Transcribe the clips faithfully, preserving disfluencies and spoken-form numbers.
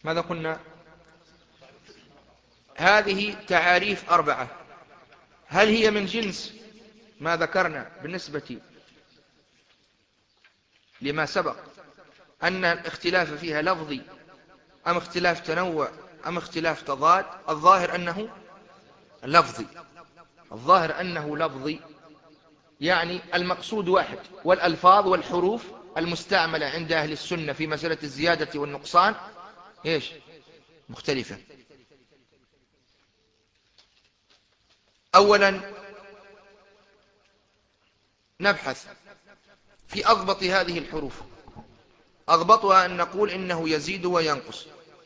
ماذا قلنا؟ هذه تعاريف أربعة. هل هي من جنس ما ذكرنا بالنسبة لما سبق أن الاختلاف فيها لفظي أم اختلاف تنوع أم اختلاف تضاد؟ الظاهر أنه لفظي. الظاهر أنه لفظي، يعني المقصود واحد، والألفاظ والحروف المستعملة عند أهل السنة في مسألة الزيادة والنقصان إيش؟ مختلفة. أولا نبحث في أضبط هذه الحروف. أضبطها أن نقول إنه يزيد وينقص،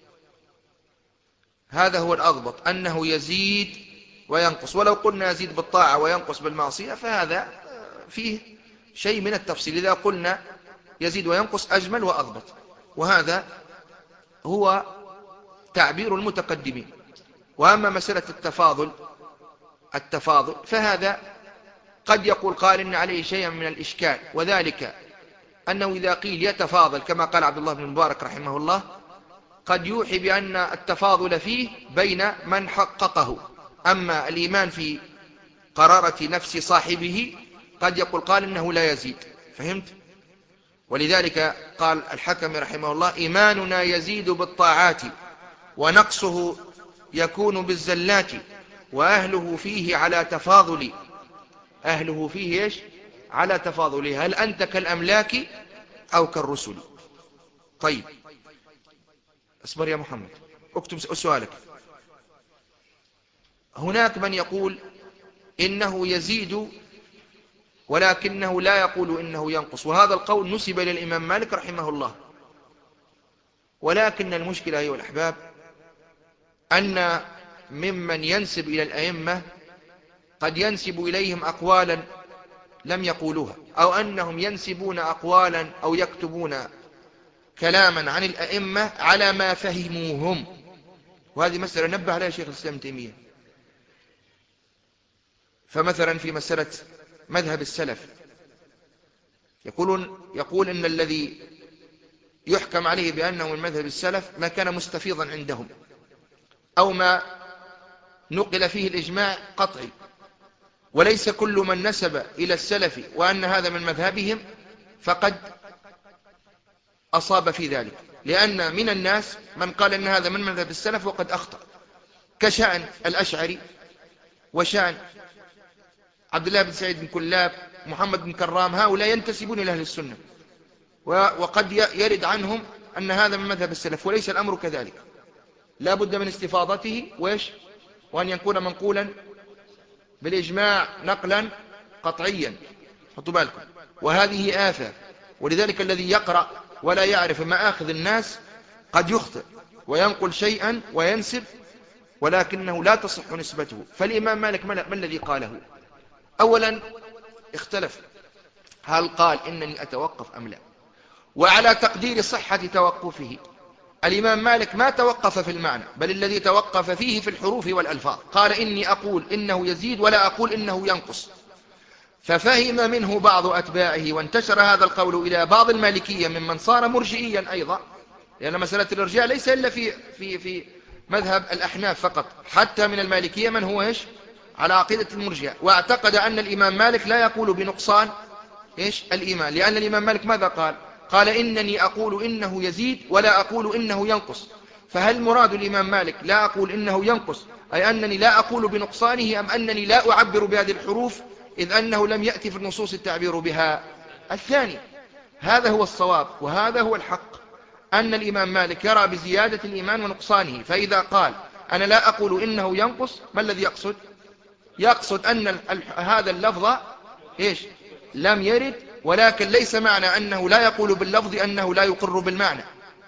هذا هو الأضبط، أنه يزيد وينقص. ولو قلنا يزيد بالطاعة وينقص بالمعصية فهذا فيه شيء من التفصيل. إذا قلنا يزيد وينقص أجمل وأضبط، وهذا هو تعبير المتقدمين. وأما مسألة التفاضل التفاضل فهذا قد يقول قال إن عليه شيئا من الإشكال، وذلك أنه إذا قيل يتفاضل كما قال عبد الله بن المبارك رحمه الله قد يوحي بأن التفاضل فيه بين من حققه، أما الإيمان في قرارة نفس صاحبه قد يقول قال إنه لا يزيد. فهمت؟ ولذلك قال الحكم رحمه الله إيماننا يزيد بالطاعات ونقصه يكون بالزلات وأهله فيه على تفاضل. أهله فيه إيش؟ على تفاضل. هل أنت كالأملاك أو كالرسل؟ طيب اصبر يا محمد، اكتب سؤالك. هناك من يقول إنه يزيد ولكنه لا يقول إنه ينقص، وهذا القول نسب إلى الإمام مالك رحمه الله. ولكن المشكلة أيها الأحباب أن ممن ينسب إلى الأئمة قد ينسب إليهم أقوالا لم يقولوها، أو أنهم ينسبون أقوالا أو يكتبون كلاما عن الأئمة على ما فهموهم، وهذه مسألة نبه عليها شيخ الإسلام تيمية. فمثلا في مسألة مذهب السلف يقولون يقول إن الذي يحكم عليه بأنه من مذهب السلف ما كان مستفيضا عندهم، أو ما نقل فيه الإجماع قطعي، وليس كل من نسب إلى السلف وأن هذا من مذهبهم فقد أصاب في ذلك، لأن من الناس من قال إن هذا من مذهب السلف وقد أخطأ، كشأن الأشعري وشأن عبد الله بن سعيد بن كلاب محمد بن كرام، هؤلاء ينتسبون إلى أهل السنة وقد يرد عنهم أن هذا من مذهب السلف، وليس الأمر كذلك. لا بد من استفاضته وإيش؟ وأن يكون منقولا بالإجماع نقلا قطعيا. حطوا بالكم، وهذه آفة. ولذلك الذي يقرأ ولا يعرف مآخذ الناس قد يخطئ وينقل شيئا وينسب ولكنه لا تصح نسبته. فالإمام مالك ما الذي قاله؟ أولا اختلف هل قال إنني أتوقف أم لا، وعلى تقدير صحة توقفه الإمام مالك ما توقف في المعنى، بل الذي توقف فيه في الحروف والألفاظ. قال إني أقول إنه يزيد ولا أقول إنه ينقص. ففهم منه بعض أتباعه وانتشر هذا القول إلى بعض المالكية ممن صار مرجئيا أيضا، لأن مسألة الإرجاء ليس إلا في, في, في مذهب الأحناف فقط، حتى من المالكية من هو إيش؟ على عقيدة المرجئة، واعتقد أن الإمام مالك لا يقول بنقصان إيش؟ الإيمان، لأن الإمام مالك ماذا قال؟ قال إنني أقول إنه يزيد ولا أقول إنه ينقص. فهل مراد الإمام مالك لا أقول إنه ينقص أي أنني لا أقول بنقصانه، أم أنني لا أعبر بهذه الحروف إذ أنه لم يأتي في النصوص التعبير بها؟ الثاني. هذا هو الصواب وهذا هو الحق، أن الإمام مالك يرى بزيادة الإيمان ونقصانه. فإذا قال أنا لا أقول إنه ينقص، ما الذي يقصد؟ يقصد أن هذا اللفظ إيش؟ لم يرد، ولكن ليس معنى أنه لا يقول باللفظ أنه لا يقر بالمعنى.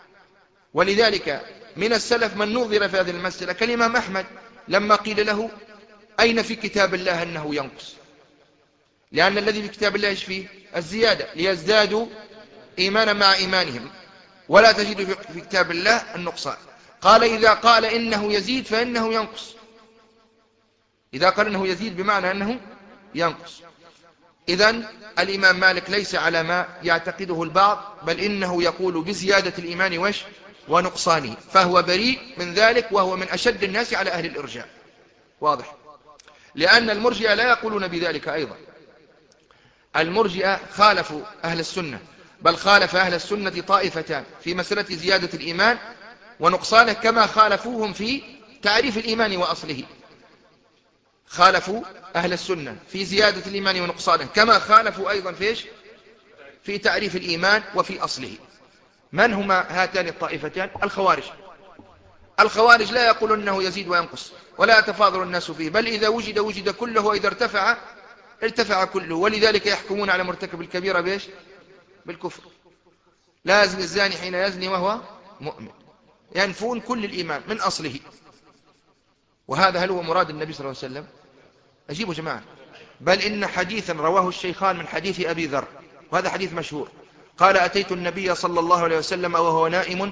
ولذلك من السلف من نظر في هذه المسألة كالإمام أحمد لما قيل له أين في كتاب الله أنه ينقص؟ لأن الذي في كتاب الله إيش فيه؟ الزيادة، ليزدادوا إيمانا مع إيمانهم، ولا تجد في كتاب الله النقصان. قال إذا قال إنه يزيد فإنه ينقص، إذا قال إنه يزيد بمعنى أنه ينقص. إذن الإمام مالك ليس على ما يعتقده البعض، بل إنه يقول بزيادة الإيمان وش ونقصانه، فهو بريء من ذلك، وهو من أشد الناس على أهل الإرجاء. واضح؟ لأن المرجئة لا يقولون بذلك أيضا. المرجئة خالفوا أهل السنة، بل خالف أهل السنة طائفتان في مسألة زيادة الإيمان ونقصانه، كما خالفوهم في تعريف الإيمان وأصله. خالفوا أهل السنة في زيادة الإيمان ونقصانه، كما خالفوا أيضا فيش في تعريف الإيمان وفي أصله. من هما هاتان الطائفتان؟ الخوارج. الخوارج لا يقول أنه يزيد وينقص، ولا يتفاضل الناس فيه، بل إذا وجد وجد كله، وإذا ارتفع ارتفع كله. ولذلك يحكمون على مرتكب الكبيرة بيش بالكفر. لا يزني الزاني حين يزني وهو مؤمن. ينفون كل الإيمان من أصله. وهذا هل هو مراد النبي صلى الله عليه وسلم؟ أجيبوا جماعة. بل إن حديثا رواه الشيخان من حديث أبي ذر، وهذا حديث مشهور، قال: أتيت النبي صلى الله عليه وسلم وهو نائم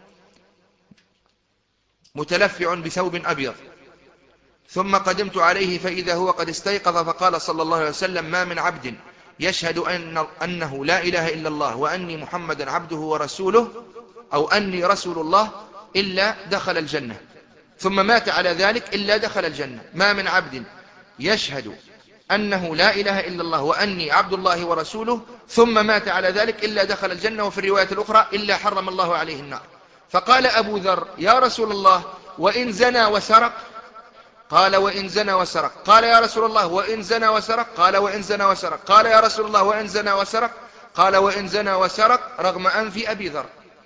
متلفع بثوب أبيض، ثم قدمت عليه فإذا هو قد استيقظ، فقال صلى الله عليه وسلم: ما من عبد يشهد أن أنه لا إله إلا الله وأني محمدا عبده ورسوله، أو أني رسول الله، إلا دخل الجنة، ثم مات على ذلك إلا دخل الجنة. ما من عبد يشهد أنه لا إله إلا الله وأني عبد الله ورسوله ثم مات على ذلك إلا دخل الجنة. وفي الرواية الأخرى: إلا حرم الله عليه النار. فقال أبو ذر: يا رسول الله، وإن زنى وسرق؟ قال: وإن زنى وسرق. قال: يا رسول الله، وإن زنى وسرق؟ قال: وإن زنى وسرق. قال: يا رسول الله، وإن زنى وسرق؟ قال: وإن زنى وسرق، رغم أنف أبي ذر.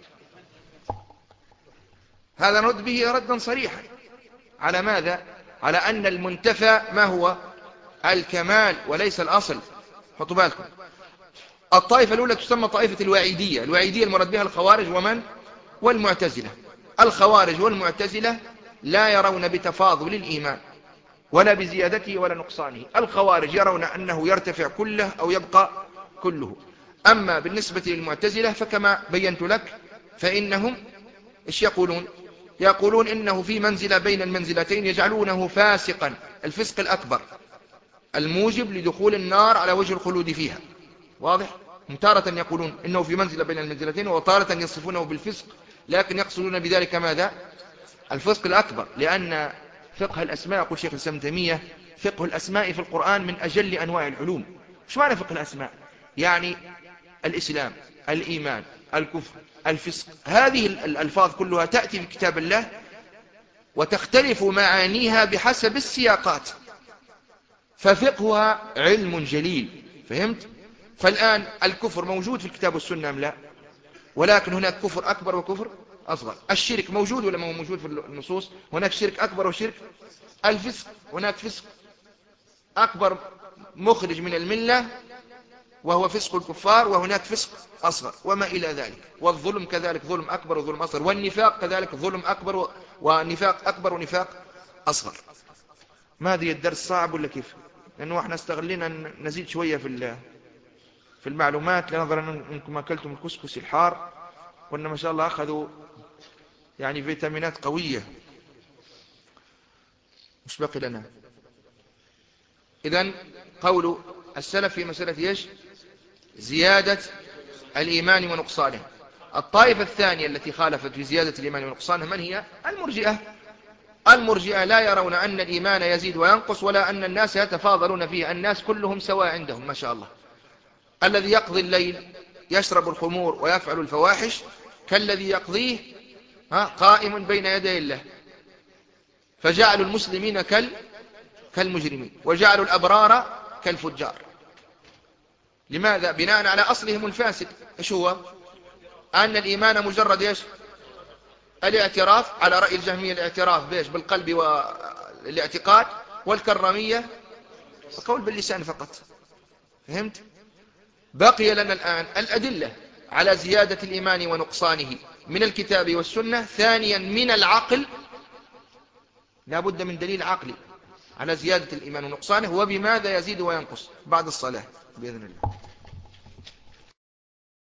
هذا نرد به ردا صريحا على ماذا؟ على أن المنتفى ما هو؟ الكمال وليس الأصل. حطوا بالكم. الطائفة الأولى تسمى طائفة الوعيدية. الوعيدية المراد بها الخوارج ومن؟ والمعتزلة. الخوارج والمعتزلة لا يرون بتفاضل الإيمان ولا بزيادته ولا نقصانه. الخوارج يرون أنه يرتفع كله أو يبقى كله. أما بالنسبة للمعتزلة فكما بينت لك، فإنهم إيش يقولون؟ يقولون إنه في منزلة بين المنزلتين، يجعلونه فاسقا، الفسق الأكبر الموجب لدخول النار على وجه الخلود فيها. واضح؟ تارة يقولون إنه في منزلة بين المنزلتين، وتارة يصفونه بالفسق، لكن يقصدون بذلك ماذا؟ الفسق الأكبر. لأن فقه الأسماء، يقول شيخ الإسلام ابن تيمية: فقه الأسماء في القرآن من أجل أنواع العلوم. شو معنى فقه الأسماء؟ يعني الإسلام، الإيمان، الكفر، الفسق، هذه الألفاظ كلها تأتي في كتاب الله وتختلف معانيها بحسب السياقات، ففقهها علم جليل. فهمت؟ فالآن الكفر موجود في الكتاب والسنة أم لا؟ ولكن هناك كفر أكبر وكفر أصغر. الشرك موجود ولا ما هو موجود في النصوص؟ هناك شرك أكبر وشرك. الفسق، هناك فسق أكبر مخرج من الملة وهو فسق الكفار، وهناك فسق أصغر وما إلى ذلك. والظلم كذلك، ظلم أكبر وظلم أصغر. والنفاق كذلك، ظلم أكبر ونفاق أكبر ونفاق أصغر. ما أدري الدرس صعب ولا كيف؟ لأنه احنا استغلنا نزيد شوية في في المعلومات، لنظرا أنكم أكلتم الكسكس الحار، وأن ما شاء الله أخذوا يعني فيتامينات قوية. مش باقي لنا. إذن قول السلف في مسألة إيش؟ زيادة الإيمان ونقصانه. الطائفة الثانية التي خالفت في زيادة الإيمان ونقصانه من هي؟ المرجئة. المرجئة لا يرون أن الإيمان يزيد وينقص، ولا أن الناس يتفاضلون فيه. الناس كلهم سواء عندهم ما شاء الله. الذي يقضي الليل يشرب الخمور ويفعل الفواحش كالذي يقضيه قائم بين يدي الله. فجعلوا المسلمين كال كالمجرمين، وجعلوا الأبرار كالفجار. لماذا؟ بناء على أصلهم الفاسد. إيش هو؟ أن الإيمان مجرد إيش؟ الاعتراف. على رأي الجهمية الاعتراف بإيش؟ بالقلب والاعتقاد. والكرامية القول باللسان فقط. فهمت؟ بقي لنا الآن الأدلة على زيادة الإيمان ونقصانه من الكتاب والسنة. ثانيا من العقل، لا بد من دليل عقلي على زيادة الإيمان ونقصانه، وبماذا يزيد وينقص بعد الصلاة بإذن الله.